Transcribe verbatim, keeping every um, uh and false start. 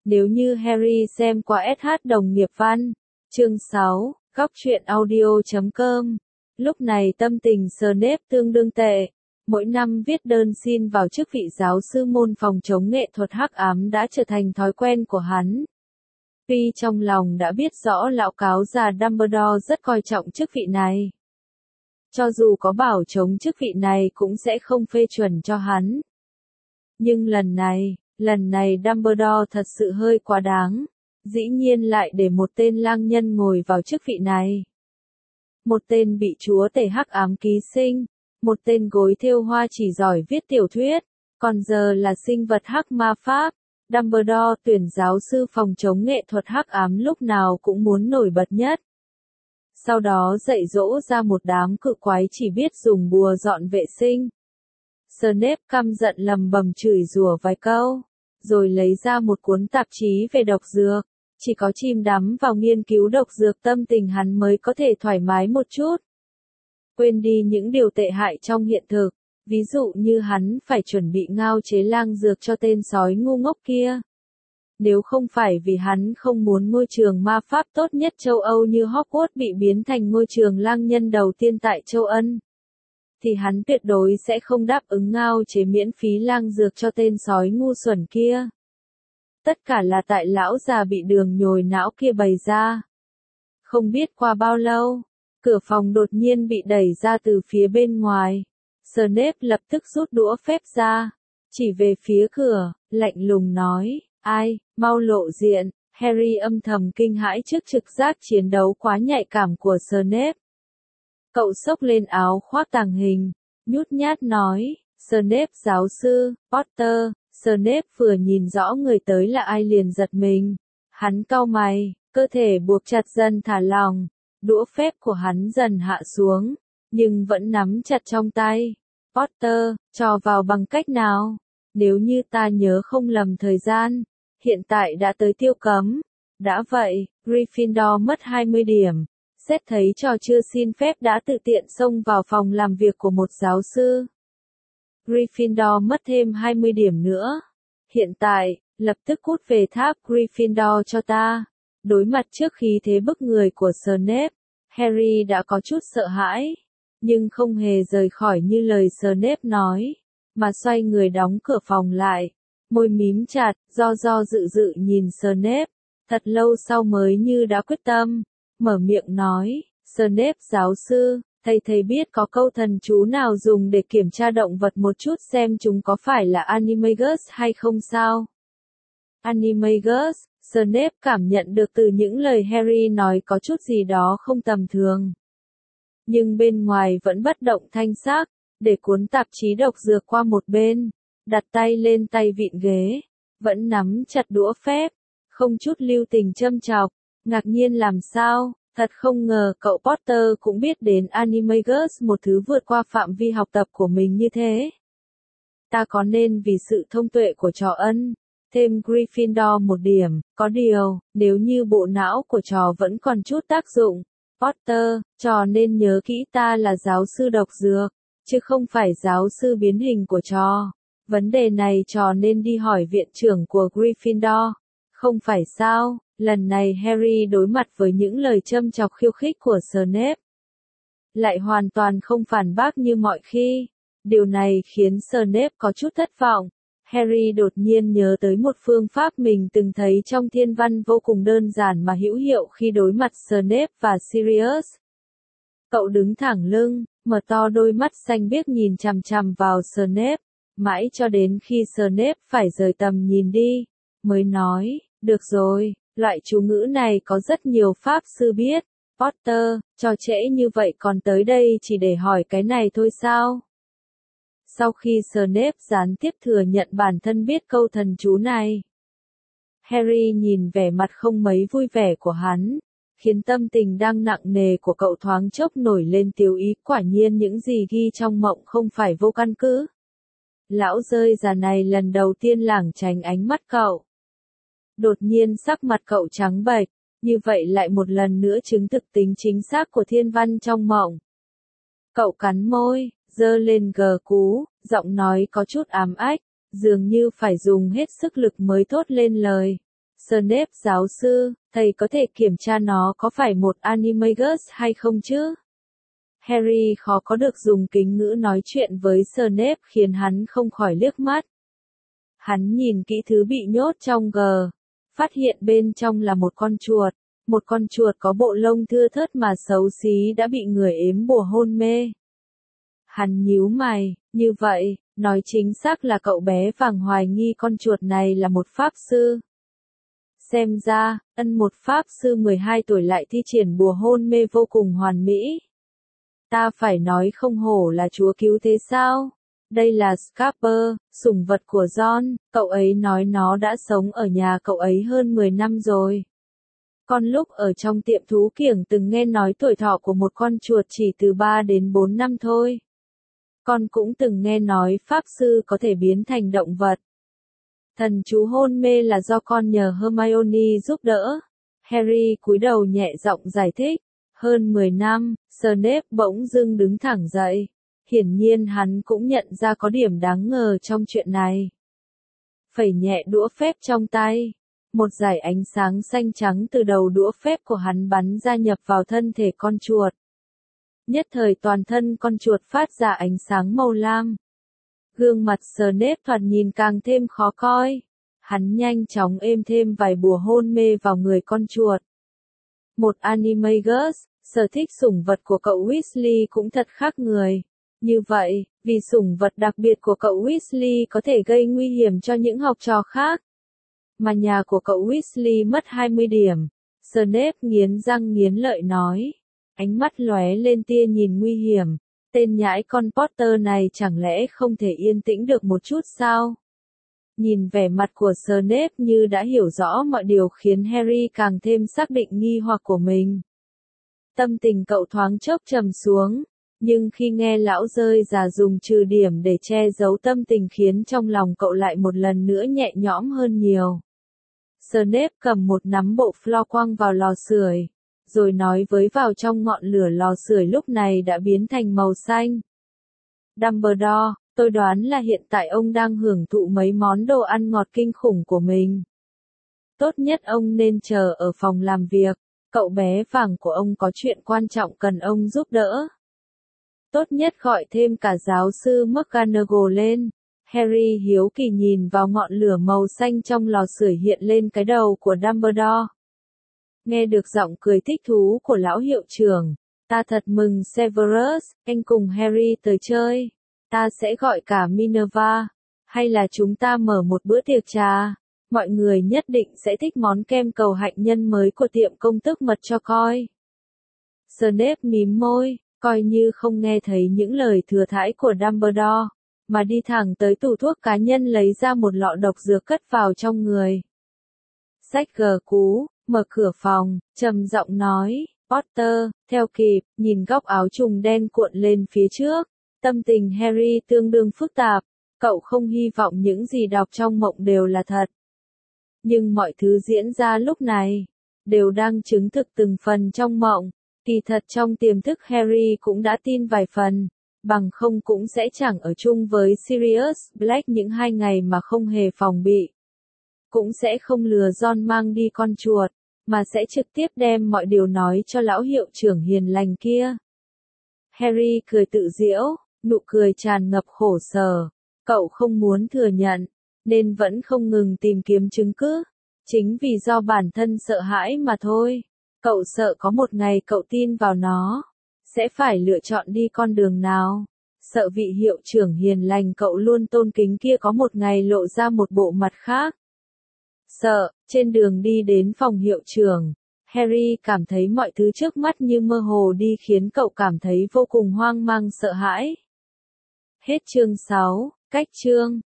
Nếu như Harry xem qua ét hát đồng nghiệp văn. Chương sáu, góc truyện audio chấm com. Lúc này tâm tình Snape tương đương tệ. Mỗi năm viết đơn xin vào chức vị giáo sư môn phòng chống nghệ thuật hắc ám đã trở thành thói quen của hắn. Tuy trong lòng đã biết rõ lão cáo già Dumbledore rất coi trọng chức vị này. Cho dù có bảo chống chức vị này cũng sẽ không phê chuẩn cho hắn. Nhưng lần này, lần này Dumbledore thật sự hơi quá đáng. Dĩ nhiên lại để một tên lang nhân ngồi vào chức vị này. Một tên bị chúa tể hắc ám ký sinh. Một tên gối thêu hoa chỉ giỏi viết tiểu thuyết. Còn giờ là sinh vật hắc ma pháp. Dumbledore tuyển giáo sư phòng chống nghệ thuật hắc ám lúc nào cũng muốn nổi bật nhất. Sau đó dạy dỗ ra một đám cự quái chỉ biết dùng bùa dọn vệ sinh. Snape căm giận lầm bầm chửi rủa vài câu, rồi lấy ra một cuốn tạp chí về độc dược. Chỉ có chìm đắm vào nghiên cứu độc dược tâm tình hắn mới có thể thoải mái một chút. Quên đi những điều tệ hại trong hiện thực, ví dụ như hắn phải chuẩn bị ngao chế lang dược cho tên sói ngu ngốc kia. Nếu không phải vì hắn không muốn ngôi trường ma pháp tốt nhất châu Âu như Hogwarts bị biến thành ngôi trường lang nhân đầu tiên tại châu Ân, thì hắn tuyệt đối sẽ không đáp ứng ngao chế miễn phí lang dược cho tên sói ngu xuẩn kia. Tất cả là tại lão già bị đường nhồi não kia bày ra. Không biết qua bao lâu, cửa phòng đột nhiên bị đẩy ra từ phía bên ngoài. Snape lập tức rút đũa phép ra, chỉ về phía cửa, lạnh lùng nói, ai, mau lộ diện. Harry âm thầm kinh hãi trước trực giác chiến đấu quá nhạy cảm của Snape. Cậu xốc lên áo khoác tàng hình, nhút nhát nói, Snape giáo sư, Potter. Snape vừa nhìn rõ người tới là ai liền giật mình. Hắn cau mày, cơ thể buộc chặt dần thả lỏng, đũa phép của hắn dần hạ xuống, nhưng vẫn nắm chặt trong tay. Potter, trò vào bằng cách nào? Nếu như ta nhớ không lầm thời gian, hiện tại đã tới tiêu cấm. Đã vậy, Gryffindor mất hai mươi điểm. Xét thấy trò chưa xin phép đã tự tiện xông vào phòng làm việc của một giáo sư. Gryffindor mất thêm hai mươi điểm nữa. Hiện tại, lập tức cút về tháp Gryffindor cho ta. Đối mặt trước khí thế bức người của Snape, Harry đã có chút sợ hãi, nhưng không hề rời khỏi như lời Snape nói, mà xoay người đóng cửa phòng lại, môi mím chặt, do do dự dự nhìn Snape, thật lâu sau mới như đã quyết tâm, mở miệng nói, Snape giáo sư, thầy thầy biết có câu thần chú nào dùng để kiểm tra động vật một chút xem chúng có phải là Animagus hay không sao? Animagus, Snape cảm nhận được từ những lời Harry nói có chút gì đó không tầm thường. Nhưng bên ngoài vẫn bất động thanh sắc, để cuốn tạp chí độc dược qua một bên, đặt tay lên tay vịn ghế, vẫn nắm chặt đũa phép, không chút lưu tình châm chọc, ngạc nhiên làm sao, thật không ngờ cậu Potter cũng biết đến Animagus, một thứ vượt qua phạm vi học tập của mình như thế. Ta có nên vì sự thông tuệ của trò Ân, thêm Gryffindor một điểm, có điều, nếu như bộ não của trò vẫn còn chút tác dụng, Potter, trò nên nhớ kỹ ta là giáo sư độc dược, chứ không phải giáo sư biến hình của trò. Vấn đề này trò nên đi hỏi viện trưởng của Gryffindor, không phải sao? Lần này Harry đối mặt với những lời châm chọc khiêu khích của Snape, lại hoàn toàn không phản bác như mọi khi. Điều này khiến Snape có chút thất vọng. Harry đột nhiên nhớ tới một phương pháp mình từng thấy trong thiên văn vô cùng đơn giản mà hữu hiệu khi đối mặt Snape và Sirius. Cậu đứng thẳng lưng, mở to đôi mắt xanh biếc nhìn chằm chằm vào Snape, mãi cho đến khi Snape phải rời tầm nhìn đi, mới nói, được rồi, loại chú ngữ này có rất nhiều pháp sư biết. Potter, trò trễ như vậy còn tới đây chỉ để hỏi cái này thôi sao? Sau khi Snape gián tiếp thừa nhận bản thân biết câu thần chú này, Harry nhìn vẻ mặt không mấy vui vẻ của hắn, khiến tâm tình đang nặng nề của cậu thoáng chốc nổi lên tiêu ý, quả nhiên những gì ghi trong mộng không phải vô căn cứ. Lão rơi già này lần đầu tiên lảng tránh ánh mắt cậu. Đột nhiên sắc mặt cậu trắng bệch, như vậy lại một lần nữa chứng thực tính chính xác của thiên văn trong mộng. Cậu cắn môi, giơ lên gờ cú, giọng nói có chút ám ách, dường như phải dùng hết sức lực mới thốt lên lời. Snape giáo sư, thầy có thể kiểm tra nó có phải một Animagus hay không chứ? Harry khó có được dùng kính ngữ nói chuyện với Snape khiến hắn không khỏi liếc mắt. Hắn nhìn kỹ thứ bị nhốt trong g, phát hiện bên trong là một con chuột, một con chuột có bộ lông thưa thớt mà xấu xí đã bị người ếm bùa hôn mê. Hắn nhíu mày, như vậy, nói chính xác là cậu bé vàng hoài nghi con chuột này là một pháp sư. Xem ra, ân một pháp sư mười hai tuổi lại thi triển bùa hôn mê vô cùng hoàn mỹ. Ta phải nói không hổ là chúa cứu thế sao? Đây là Scarper, sủng vật của John, cậu ấy nói nó đã sống ở nhà cậu ấy hơn mười năm rồi. Con lúc ở trong tiệm thú kiểng từng nghe nói tuổi thọ của một con chuột chỉ từ ba đến bốn năm thôi. Con cũng từng nghe nói pháp sư có thể biến thành động vật. Thần chú hôn mê là do con nhờ Hermione giúp đỡ. Harry cúi đầu nhẹ giọng giải thích. Hơn mười năm, Snape bỗng dưng đứng thẳng dậy. Hiển nhiên hắn cũng nhận ra có điểm đáng ngờ trong chuyện này. Phẩy nhẹ đũa phép trong tay. Một dải ánh sáng xanh trắng từ đầu đũa phép của hắn bắn ra nhập vào thân thể con chuột. Nhất thời toàn thân con chuột phát ra ánh sáng màu lam. Gương mặt Snape thoạt nhìn càng thêm khó coi. Hắn nhanh chóng êm thêm vài bùa hôn mê vào người con chuột. Một Animagus, sở thích sủng vật của cậu Weasley cũng thật khác người. Như vậy, vì sủng vật đặc biệt của cậu Weasley có thể gây nguy hiểm cho những học trò khác. Mà nhà của cậu Weasley mất hai mươi điểm. Snape nghiến răng nghiến lợi nói. Ánh mắt lóe lên tia nhìn nguy hiểm. Tên nhãi con Potter này chẳng lẽ không thể yên tĩnh được một chút sao? Nhìn vẻ mặt của Snape như đã hiểu rõ mọi điều khiến Harry càng thêm xác định nghi hoặc của mình. Tâm tình cậu thoáng chốc trầm xuống, nhưng khi nghe lão rơi già dùng trừ điểm để che giấu tâm tình khiến trong lòng cậu lại một lần nữa nhẹ nhõm hơn nhiều. Snape cầm một nắm bộ floor quăng vào lò sưởi, rồi nói với vào trong ngọn lửa lò sưởi lúc này đã biến thành màu xanh. Dumbledore, tôi đoán là hiện tại ông đang hưởng thụ mấy món đồ ăn ngọt kinh khủng của mình. Tốt nhất ông nên chờ ở phòng làm việc, cậu bé vàng của ông có chuyện quan trọng cần ông giúp đỡ. Tốt nhất gọi thêm cả giáo sư McGonagall lên. Harry hiếu kỳ nhìn vào ngọn lửa màu xanh trong lò sưởi hiện lên cái đầu của Dumbledore. Nghe được giọng cười thích thú của lão hiệu trưởng, ta thật mừng Severus, anh cùng Harry tới chơi. Ta sẽ gọi cả Minerva, hay là chúng ta mở một bữa tiệc trà, mọi người nhất định sẽ thích món kem cầu hạnh nhân mới của tiệm công tước mật cho coi. Snape mím môi, coi như không nghe thấy những lời thừa thãi của Dumbledore, mà đi thẳng tới tủ thuốc cá nhân lấy ra một lọ độc dược cất vào trong người. Xách gờ cú, mở cửa phòng, trầm giọng nói, Potter, theo kịp, nhìn góc áo trùng đen cuộn lên phía trước. Tâm tình Harry tương đương phức tạp, cậu không hy vọng những gì đọc trong mộng đều là thật. Nhưng mọi thứ diễn ra lúc này, đều đang chứng thực từng phần trong mộng, kỳ thật trong tiềm thức Harry cũng đã tin vài phần, bằng không cũng sẽ chẳng ở chung với Sirius Black những hai ngày mà không hề phòng bị. Cũng sẽ không lừa Ron mang đi con chuột, mà sẽ trực tiếp đem mọi điều nói cho lão hiệu trưởng hiền lành kia. Harry cười tự giễu. Nụ cười tràn ngập khổ sở, cậu không muốn thừa nhận, nên vẫn không ngừng tìm kiếm chứng cứ, chính vì do bản thân sợ hãi mà thôi, cậu sợ có một ngày cậu tin vào nó, sẽ phải lựa chọn đi con đường nào, sợ vị hiệu trưởng hiền lành cậu luôn tôn kính kia có một ngày lộ ra một bộ mặt khác. Sợ, trên đường đi đến phòng hiệu trưởng, Harry cảm thấy mọi thứ trước mắt như mơ hồ đi khiến cậu cảm thấy vô cùng hoang mang sợ hãi. Hết chương sáu, cách chương